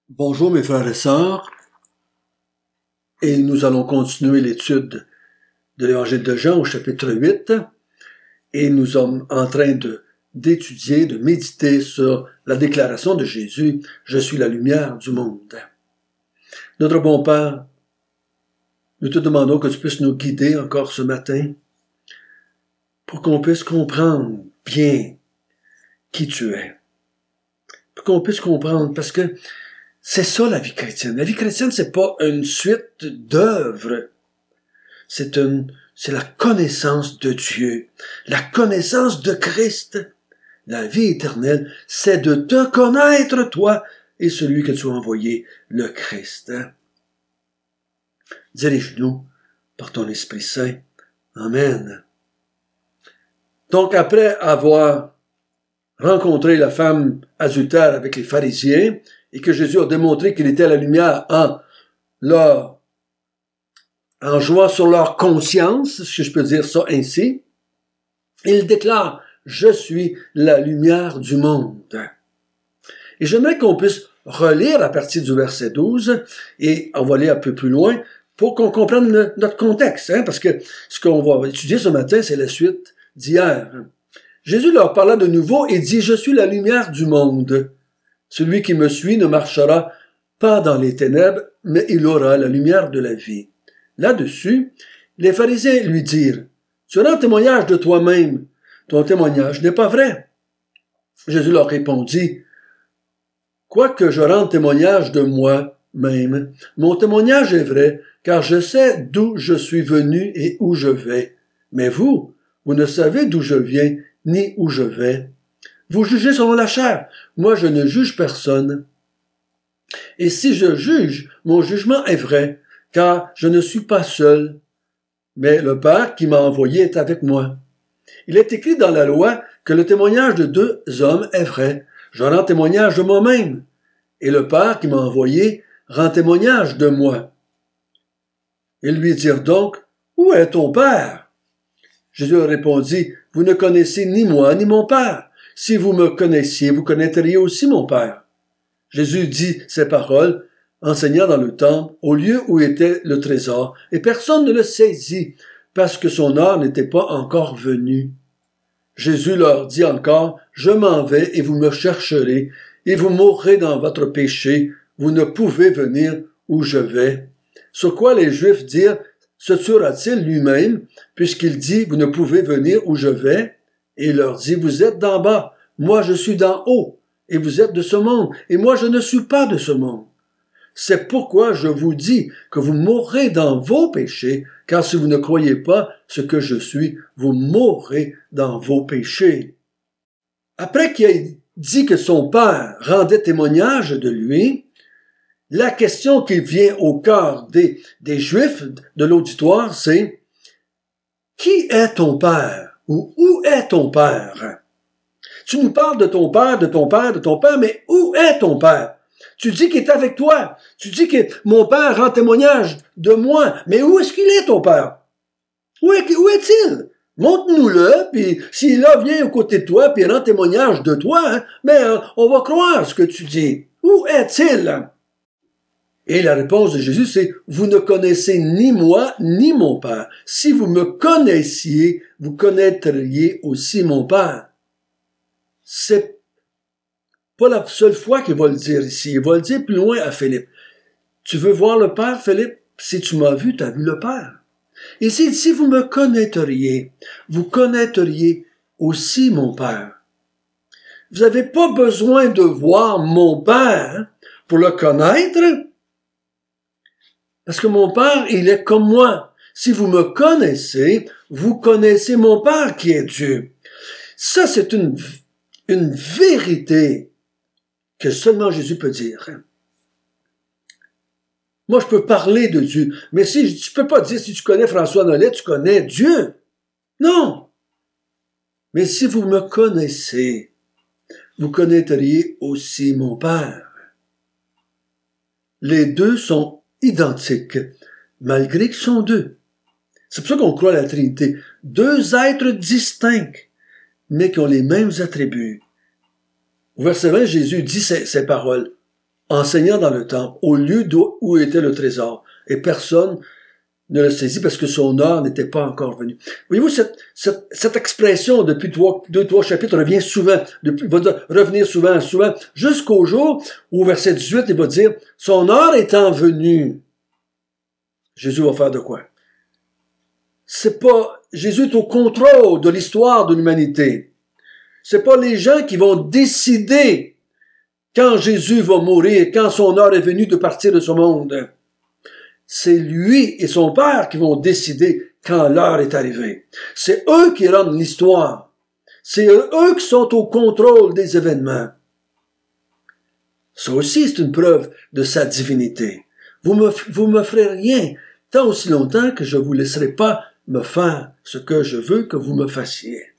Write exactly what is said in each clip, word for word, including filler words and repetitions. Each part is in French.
Bonjour mes frères et sœurs, et nous allons continuer l'étude de l'Évangile de Jean au chapitre huit, et nous sommes en train de, d'étudier, de méditer sur la déclaration de Jésus, « Je suis la lumière du monde ». Notre bon Père, nous te demandons que tu puisses nous guider encore ce matin, pour qu'on puisse comprendre bien qui tu es, pour qu'on puisse comprendre, parce que c'est ça la vie chrétienne. La vie chrétienne, c'est pas une suite d'œuvres. C'est une, c'est la connaissance de Dieu. La connaissance de Christ. La vie éternelle, c'est de te connaître, toi, et celui que tu as envoyé, le Christ. Dirige-nous par ton Esprit Saint. Amen. Donc, après avoir rencontré la femme adultère avec les pharisiens, et que Jésus a démontré qu'il était la lumière en leur, en jouant sur leur conscience, si je peux dire ça ainsi, il déclare, je suis la lumière du monde. Et j'aimerais qu'on puisse relire à partir du verset douze, et on va aller un peu plus loin, pour qu'on comprenne le, notre contexte, hein, parce que ce qu'on va étudier ce matin, c'est la suite d'hier. Jésus leur parla de nouveau et dit, je suis la lumière du monde. Celui qui me suit ne marchera pas dans les ténèbres, mais il aura la lumière de la vie. Là-dessus, les pharisiens lui dirent, « Tu rends témoignage de toi-même, ton témoignage n'est pas vrai. » Jésus leur répondit, « Quoique je rende témoignage de moi-même, mon témoignage est vrai, car je sais d'où je suis venu et où je vais. Mais vous, vous ne savez d'où je viens ni où je vais. Vous jugez selon la chair. Moi, je ne juge personne. Et si je juge, mon jugement est vrai, car je ne suis pas seul, mais le Père qui m'a envoyé est avec moi. Il est écrit dans la loi que le témoignage de deux hommes est vrai. Je rends témoignage de moi-même, et le Père qui m'a envoyé rend témoignage de moi. Ils lui dirent donc, où est ton Père? Jésus leur répondit, vous ne connaissez ni moi ni mon Père. Si vous me connaissiez, vous connaîtriez aussi mon Père. Jésus dit ces paroles, enseignant dans le temple, au lieu où était le trésor, et personne ne le saisit, parce que son heure n'était pas encore venue. Jésus leur dit encore, je m'en vais et vous me chercherez, et vous mourrez dans votre péché, vous ne pouvez venir où je vais. Sur quoi les Juifs dirent, se tuera-t-il lui-même, puisqu'il dit, vous ne pouvez venir où je vais? Et il leur dit, vous êtes d'en bas, moi je suis d'en haut, et vous êtes de ce monde, et moi je ne suis pas de ce monde. C'est pourquoi je vous dis que vous mourrez dans vos péchés, car si vous ne croyez pas ce que je suis, vous mourrez dans vos péchés. Après qu'il ait dit que son Père rendait témoignage de lui, la question qui vient au cœur des, des Juifs de l'auditoire, c'est « Qui est ton Père ?» ou « Où est ton Père ?» Tu nous parles de ton Père, de ton Père, de ton Père, mais où est ton Père? Tu dis qu'il est avec toi. Tu dis que mon Père rend témoignage de moi. Mais où est-ce qu'il est, ton Père? Où, est, où est-il? Montre-nous-le, puis s'il là vient aux côtés de toi, puis il rend témoignage de toi, hein, mais euh, on va croire ce que tu dis. Où est-il? Et la réponse de Jésus, c'est « Vous ne connaissez ni moi, ni mon Père. Si vous me connaissiez, vous connaîtriez aussi mon Père. » C'est pas la seule fois qu'il va le dire ici. Il va le dire plus loin à Philippe. Tu veux voir le Père, Philippe? Si tu m'as vu, tu as vu le Père. Et si, si vous me connaîtriez, vous connaîtriez aussi mon Père. Vous n'avez pas besoin de voir mon Père pour le connaître, parce que mon Père, il est comme moi. Si vous me connaissez, vous connaissez mon Père qui est Dieu. Ça, c'est une, une vérité que seulement Jésus peut dire. Moi, je peux parler de Dieu, mais si tu peux pas dire si tu connais François Nollet, tu connais Dieu. Non. Mais si vous me connaissez, vous connaîtriez aussi mon Père. Les deux sont identiques, malgré qu'ils sont deux. C'est pour ça qu'on croit à la Trinité. Deux êtres distincts, mais qui ont les mêmes attributs. Au verset vingt, Jésus dit ces, ces paroles. enseignant dans le temple, au lieu d'où où était le trésor. Et personne ne le saisit parce que son heure n'était pas encore venue. Voyez-vous, cette, cette, cette expression depuis trois, deux, trois chapitres revient souvent, depuis, va dire, revenir souvent, souvent, jusqu'au jour où, au verset dix-huit, il va dire, son heure étant venue, Jésus va faire de quoi? C'est pas, Jésus est au contrôle de l'histoire de l'humanité. C'est pas les gens qui vont décider quand Jésus va mourir, quand son heure est venue de partir de ce monde. C'est lui et son Père qui vont décider quand l'heure est arrivée. C'est eux qui rendent l'histoire. C'est eux qui sont au contrôle des événements. Ça aussi, c'est une preuve de sa divinité. Vous me, vous me ferez rien tant aussi longtemps que je vous laisserai pas me faire ce que je veux que vous me fassiez.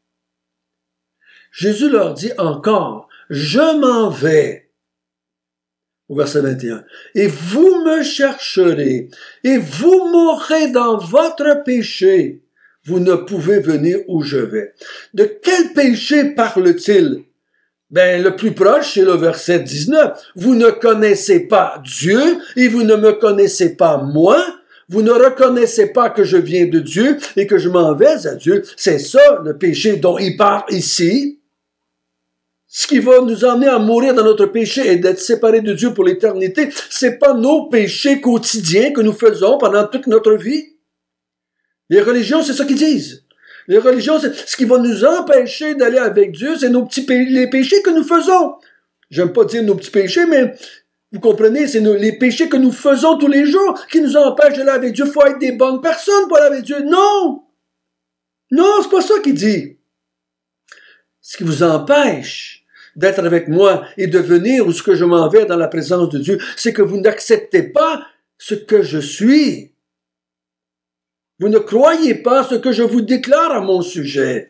Jésus leur dit encore, je m'en vais. Au verset vingt et un. Et vous me chercherez, et vous mourrez dans votre péché. Vous ne pouvez venir où je vais. De quel péché parle-t-il? Ben, le plus proche, c'est le verset dix-neuf. Vous ne connaissez pas Dieu, et vous ne me connaissez pas moi. Vous ne reconnaissez pas que je viens de Dieu, et que je m'en vais à Dieu. C'est ça, le péché dont il parle ici. Ce qui va nous emmener à mourir dans notre péché et d'être séparés de Dieu pour l'éternité, c'est pas nos péchés quotidiens que nous faisons pendant toute notre vie. Les religions, c'est ça qu'ils disent. Les religions, c'est ce qui va nous empêcher d'aller avec Dieu, c'est nos petits pé- les péchés que nous faisons. J'aime pas dire nos petits péchés, mais vous comprenez, c'est nos, les péchés que nous faisons tous les jours qui nous empêchent d'aller avec Dieu. Il faut être des bonnes personnes pour aller avec Dieu. Non! Non, c'est pas ça qu'il dit. Ce qui vous empêche d'être avec moi et de venir où ce que je m'en vais dans la présence de Dieu, c'est que vous n'acceptez pas ce que je suis. Vous ne croyez pas ce que je vous déclare à mon sujet.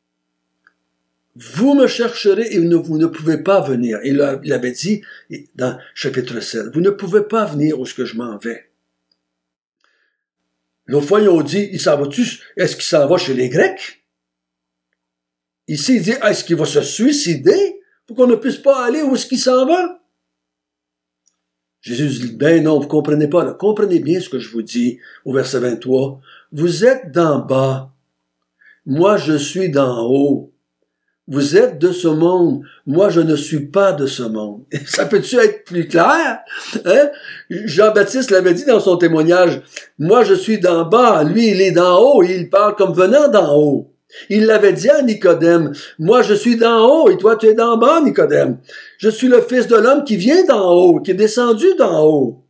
Vous me chercherez et vous ne pouvez pas venir. Il avait dit dans chapitre sept, vous ne pouvez pas venir où ce que je m'en vais. L'autre fois, ils ont dit, il s'en va-tu, est-ce qu'il s'en va chez les Grecs? Ici, il dit, est-ce qu'il va se suicider pour qu'on ne puisse pas aller où est-ce qu'il s'en va? Jésus dit, ben non, vous comprenez pas, là. Comprenez bien ce que je vous dis au verset vingt-trois. Vous êtes d'en bas. Moi, je suis d'en haut. Vous êtes de ce monde. Moi, je ne suis pas de ce monde. Ça peut-tu être plus clair? Hein? Jean-Baptiste l'avait dit dans son témoignage. Moi, je suis d'en bas. Lui, il est d'en haut et il parle comme venant d'en haut. Il l'avait dit à Nicodème, moi je suis d'en haut et toi tu es d'en bas, Nicodème. Je suis le Fils de l'homme qui vient d'en haut, qui est descendu d'en haut.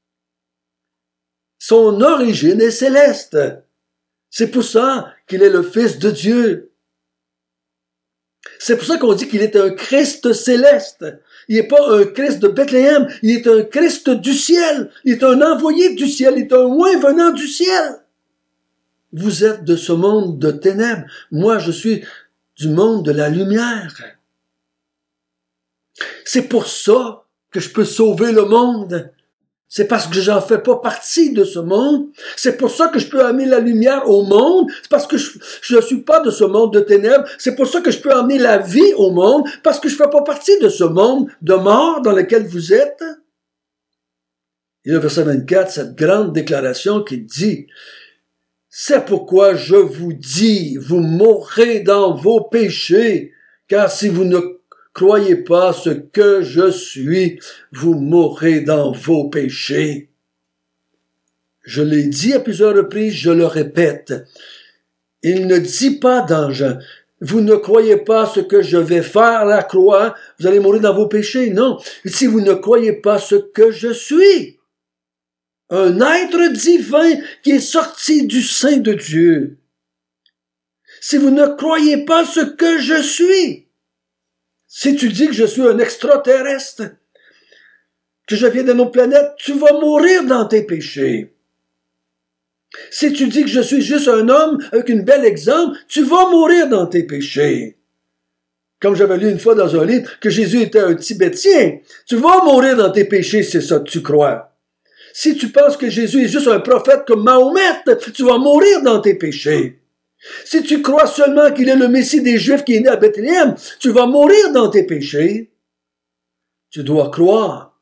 Son origine est céleste. C'est pour ça qu'il est le Fils de Dieu. C'est pour ça qu'on dit qu'il est un Christ céleste. Il n'est pas un Christ de Bethléem, il est un Christ du ciel. Il est un envoyé du ciel, il est un oint venant du ciel. Vous êtes de ce monde de ténèbres. Moi, je suis du monde de la lumière. C'est pour ça que je peux sauver le monde. C'est parce que j'en fais pas partie de ce monde. C'est pour ça que je peux amener la lumière au monde. C'est parce que je ne suis pas de ce monde de ténèbres. C'est pour ça que je peux amener la vie au monde. Parce que je fais pas partie de ce monde de mort dans lequel vous êtes. Et le verset vingt-quatre, cette grande déclaration qui dit, c'est pourquoi je vous dis, vous mourrez dans vos péchés, car si vous ne croyez pas ce que je suis, vous mourrez dans vos péchés. Je l'ai dit à plusieurs reprises, je le répète. Il ne dit pas dans Jean, vous ne croyez pas ce que je vais faire à la croix, vous allez mourir dans vos péchés. Non, si vous ne croyez pas ce que je suis. Un être divin qui est sorti du sein de Dieu. Si vous ne croyez pas ce que je suis, si tu dis que je suis un extraterrestre, que je viens d'une autre planète, tu vas mourir dans tes péchés. Si tu dis que je suis juste un homme avec une belle exemple, tu vas mourir dans tes péchés. Comme j'avais lu une fois dans un livre que Jésus était un Tibétain, tu vas mourir dans tes péchés, c'est ça que tu crois. Si tu penses que Jésus est juste un prophète comme Mahomet, tu vas mourir dans tes péchés. Si tu crois seulement qu'il est le Messie des Juifs qui est né à Bethléem, tu vas mourir dans tes péchés. Tu dois croire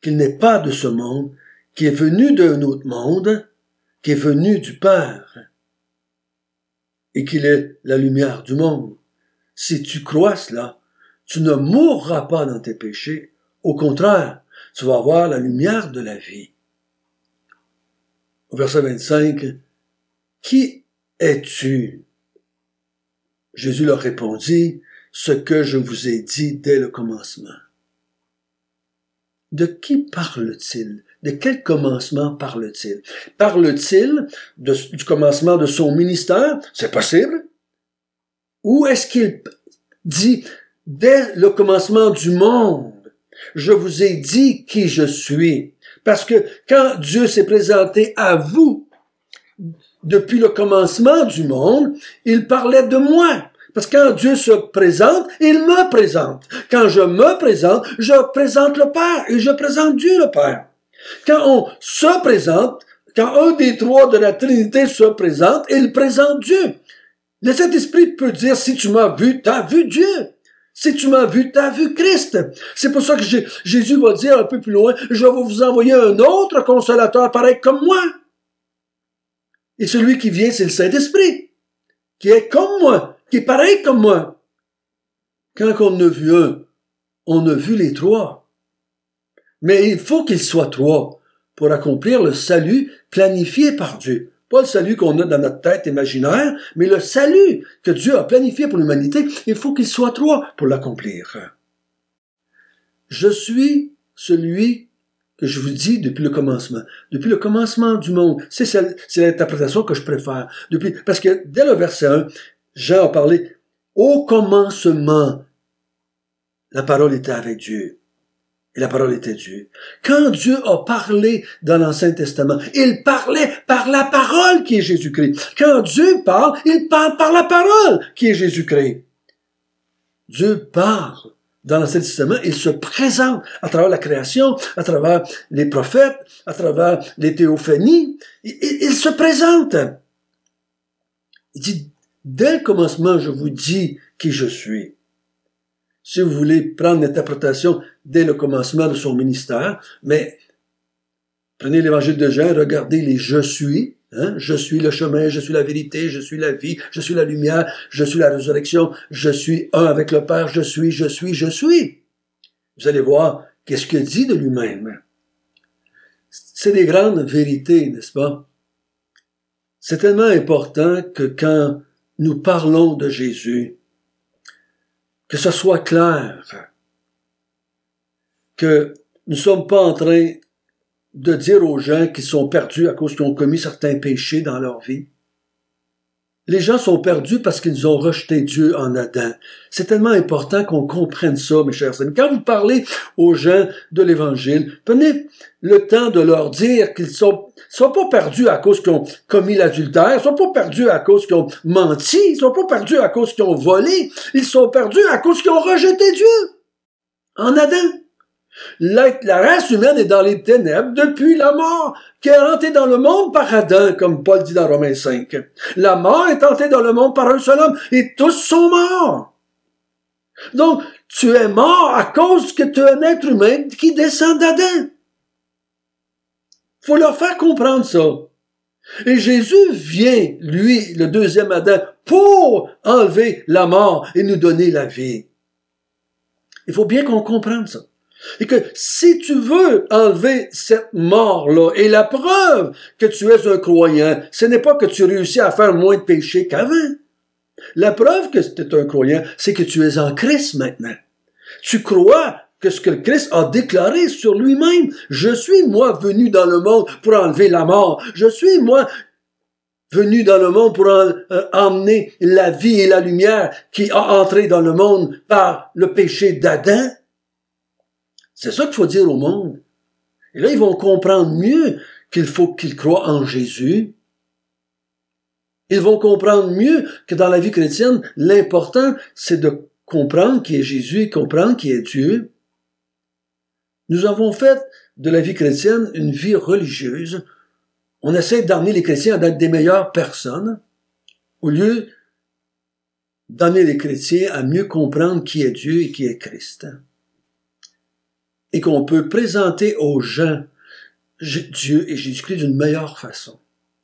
qu'il n'est pas de ce monde, qui est venu d'un autre monde, qui est venu du Père, et qu'il est la lumière du monde. Si tu crois cela, tu ne mourras pas dans tes péchés. Au contraire, tu vas avoir la lumière de la vie. Au verset vingt-cinq, « Qui es-tu » Jésus leur répondit, « Ce que je vous ai dit dès le commencement. » De qui parle-t-il? De quel commencement parle-t-il? Parle-t-il de, du commencement de son ministère? C'est possible. Ou est-ce qu'il dit, dès le commencement du monde, je vous ai dit qui je suis? Parce que quand Dieu s'est présenté à vous, depuis le commencement du monde, il parlait de moi. Parce que quand Dieu se présente, il me présente. Quand je me présente, je présente le Père et je présente Dieu le Père. Quand on se présente, quand un des trois de la Trinité se présente, il présente Dieu. Le Saint-Esprit peut dire, si tu m'as vu, t'as vu Dieu. Si tu m'as vu, t'as vu Christ. C'est pour ça que Jésus va dire un peu plus loin, je vais vous envoyer un autre consolateur pareil comme moi. Et celui qui vient, c'est le Saint-Esprit, qui est comme moi, qui est pareil comme moi. Quand on a vu un, on a vu les trois. Mais il faut qu'ils soient trois pour accomplir le salut planifié par Dieu. Pas le salut qu'on a dans notre tête imaginaire, mais le salut que Dieu a planifié pour l'humanité, il faut qu'il soit trois pour l'accomplir. Je suis celui que je vous dis depuis le commencement. Depuis le commencement du monde. C'est, c'est l'interprétation que je préfère. Depuis, parce que dès le verset un, Jean a parlé, au commencement, la parole était avec Dieu. Et la parole était Dieu. Quand Dieu a parlé dans l'Ancien Testament, il parlait par la parole qui est Jésus-Christ. Quand Dieu parle, il parle par la parole qui est Jésus-Christ. Dieu parle dans l'Ancien Testament, il se présente à travers la création, à travers les prophètes, à travers les théophanies. Il, il, il se présente. Il dit, dès le commencement, je vous dis qui je suis. Si vous voulez prendre l'interprétation dès le commencement de son ministère, mais prenez l'évangile de Jean, regardez les « je suis », hein, je suis le chemin, je suis la vérité, je suis la vie, je suis la lumière, je suis la résurrection, je suis un avec le Père, je suis, je suis, je suis. Vous allez voir qu'est-ce qu'il dit de lui-même. C'est des grandes vérités, n'est-ce pas? C'est tellement important que quand nous parlons de Jésus, que ce soit clair, que nous ne sommes pas en train de dire aux gens qu'ils sont perdus à cause qu'ils ont commis certains péchés dans leur vie. Les gens sont perdus parce qu'ils ont rejeté Dieu en Adam. C'est tellement important qu'on comprenne ça, mes chers amis. Quand vous parlez aux gens de l'Évangile, prenez le temps de leur dire qu'ils sont, sont pas perdus à cause qu'ils ont commis l'adultère, ils sont pas perdus à cause qu'ils ont menti, ils sont pas perdus à cause qu'ils ont volé, ils sont perdus à cause qu'ils ont rejeté Dieu en Adam. La, la race humaine est dans les ténèbres depuis la mort, qui est rentrée dans le monde par Adam, comme Paul dit dans Romains cinq. La mort est entrée dans le monde par un seul homme, et tous sont morts. Donc, tu es mort à cause que tu es un être humain qui descend d'Adam. Faut leur faire comprendre ça. Et Jésus vient, lui, le deuxième Adam, pour enlever la mort et nous donner la vie. Il faut bien qu'on comprenne ça. Et que si tu veux enlever cette mort-là, et la preuve que tu es un croyant, ce n'est pas que tu réussis à faire moins de péchés qu'avant. La preuve que tu es un croyant, c'est que tu es en Christ maintenant. Tu crois que ce que le Christ a déclaré sur lui-même. Je suis, moi, venu dans le monde pour enlever la mort. Je suis, moi, venu dans le monde pour en, euh, emmener la vie et la lumière qui a entré dans le monde par le péché d'Adam. C'est ça qu'il faut dire au monde. Et là, ils vont comprendre mieux qu'il faut qu'ils croient en Jésus. Ils vont comprendre mieux que dans la vie chrétienne, l'important, c'est de comprendre qui est Jésus et comprendre qui est Dieu. Nous avons fait de la vie chrétienne une vie religieuse. On essaie d'amener les chrétiens à être des meilleures personnes, au lieu d'amener les chrétiens à mieux comprendre qui est Dieu et qui est Christ. et qu'on peut présenter aux gens Dieu et Jésus-Christ d'une meilleure façon.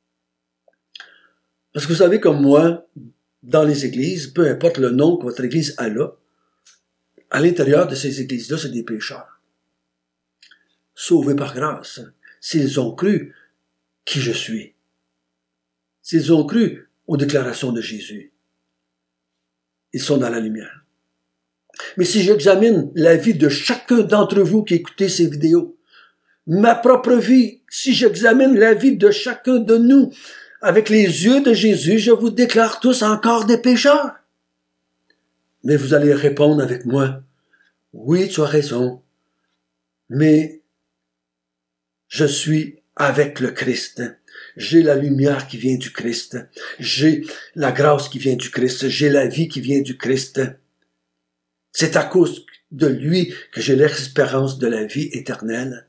Parce que vous savez, comme moi, dans les églises, peu importe le nom que votre église a là, à l'intérieur de ces églises-là, c'est des pécheurs. Sauvés par grâce, s'ils ont cru qui je suis. S'ils ont cru aux déclarations de Jésus. Ils sont dans la lumière. Mais si j'examine la vie de chacun d'entre vous qui écoutez ces vidéos, ma propre vie, si j'examine la vie de chacun de nous avec les yeux de Jésus, je vous déclare tous encore des pécheurs. Mais vous allez répondre avec moi, oui, tu as raison, mais je suis avec le Christ. J'ai la lumière qui vient du Christ. J'ai la grâce qui vient du Christ. J'ai la vie qui vient du Christ. C'est à cause de lui que j'ai l'espérance de la vie éternelle.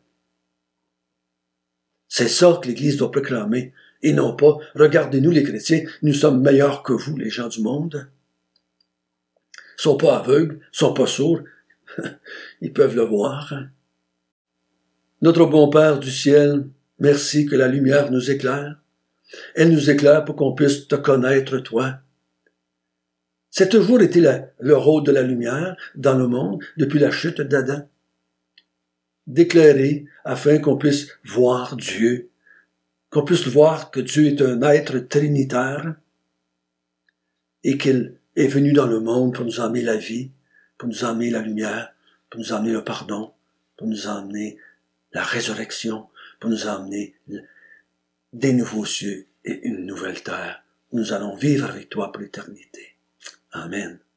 C'est ça que l'Église doit proclamer. Et non pas, regardez-nous les chrétiens, nous sommes meilleurs que vous, les gens du monde. Ils sont pas aveugles, ils sont pas sourds. Ils peuvent le voir. Notre bon Père du ciel, merci que la lumière nous éclaire. Elle nous éclaire pour qu'on puisse te connaître, toi. C'est toujours été la, le rôle de la lumière dans le monde depuis la chute d'Adam. D'éclairer afin qu'on puisse voir Dieu, qu'on puisse voir que Dieu est un être trinitaire et qu'il est venu dans le monde pour nous emmener la vie, pour nous emmener la lumière, pour nous emmener le pardon, pour nous emmener la résurrection, pour nous emmener des nouveaux cieux et une nouvelle terre où nous allons vivre avec toi pour l'éternité. Amen.